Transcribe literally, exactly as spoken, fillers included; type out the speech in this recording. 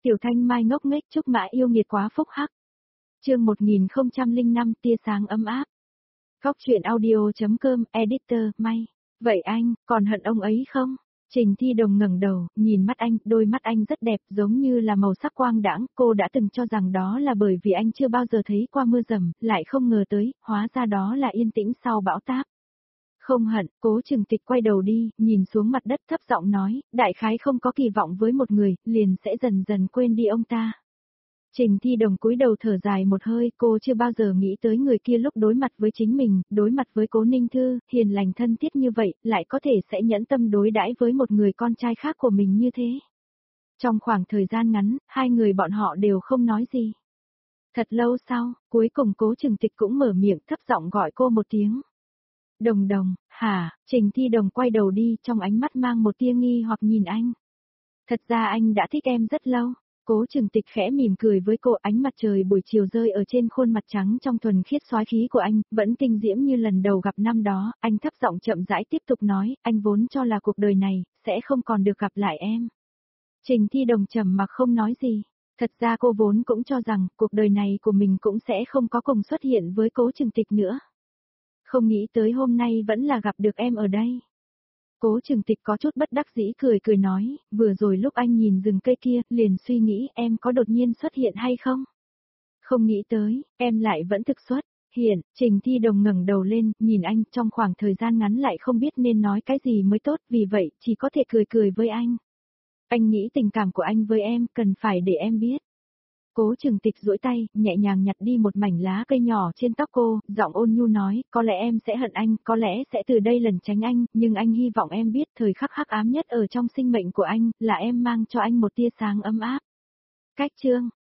Tiểu Thanh Mai ngốc nghếch Trúc Mã yêu nghiệt quá phúc hắc. Chương một nghìn không trăm lẻ năm tia sáng ấm áp. Góc truyện audio.com Editor May. Vậy anh, còn hận ông ấy không? Trình Thi Đồng ngẩng đầu, nhìn mắt anh, đôi mắt anh rất đẹp, giống như là màu sắc quang đãng, cô đã từng cho rằng đó là bởi vì anh chưa bao giờ thấy qua mưa dầm, lại không ngờ tới, hóa ra đó là yên tĩnh sau bão táp. Không hận, Cố Trừng Tịch quay đầu đi, nhìn xuống mặt đất thấp giọng nói, đại khái không có kỳ vọng với một người, liền sẽ dần dần quên đi ông ta. Trình Thi Đồng cúi đầu thở dài một hơi, cô chưa bao giờ nghĩ tới người kia lúc đối mặt với chính mình, đối mặt với Cố Ninh Thư, hiền lành thân thiết như vậy, lại có thể sẽ nhẫn tâm đối đãi với một người con trai khác của mình như thế. Trong khoảng thời gian ngắn, hai người bọn họ đều không nói gì. Thật lâu sau, cuối cùng Cố Trừng Tịch cũng mở miệng thấp giọng gọi cô một tiếng. Đồng Đồng, hả? Trình Thi Đồng quay đầu đi, trong ánh mắt mang một tia nghi hoặc nhìn anh. Thật ra anh đã thích em rất lâu. Cố Trừng Tịch khẽ mỉm cười với cô, ánh mặt trời buổi chiều rơi ở trên khuôn mặt trắng trong thuần khiết soái khí của anh, vẫn kinh diễm như lần đầu gặp năm đó, anh thấp giọng chậm rãi tiếp tục nói, anh vốn cho là cuộc đời này, sẽ không còn được gặp lại em. Trình Thi Đồng trầm mặc không nói gì, thật ra cô vốn cũng cho rằng, cuộc đời này của mình cũng sẽ không có cùng xuất hiện với Cố Trừng Tịch nữa. Không nghĩ tới hôm nay vẫn là gặp được em ở đây. Cố Trừng Tịch có chút bất đắc dĩ cười cười nói, vừa rồi lúc anh nhìn rừng cây kia, liền suy nghĩ em có đột nhiên xuất hiện hay không? Không nghĩ tới, em lại vẫn thực xuất hiện. Trình Thi Đồng ngẩng đầu lên, nhìn anh, trong khoảng thời gian ngắn lại không biết nên nói cái gì mới tốt, vì vậy, chỉ có thể cười cười với anh. Anh nghĩ tình cảm của anh với em, cần phải để em biết. Cố Trừng Tịch duỗi tay, nhẹ nhàng nhặt đi một mảnh lá cây nhỏ trên tóc cô, giọng ôn nhu nói, có lẽ em sẽ hận anh, có lẽ sẽ từ đây lẩn tránh anh, nhưng anh hy vọng em biết thời khắc hắc ám nhất ở trong sinh mệnh của anh, là em mang cho anh một tia sáng ấm áp. Cách chương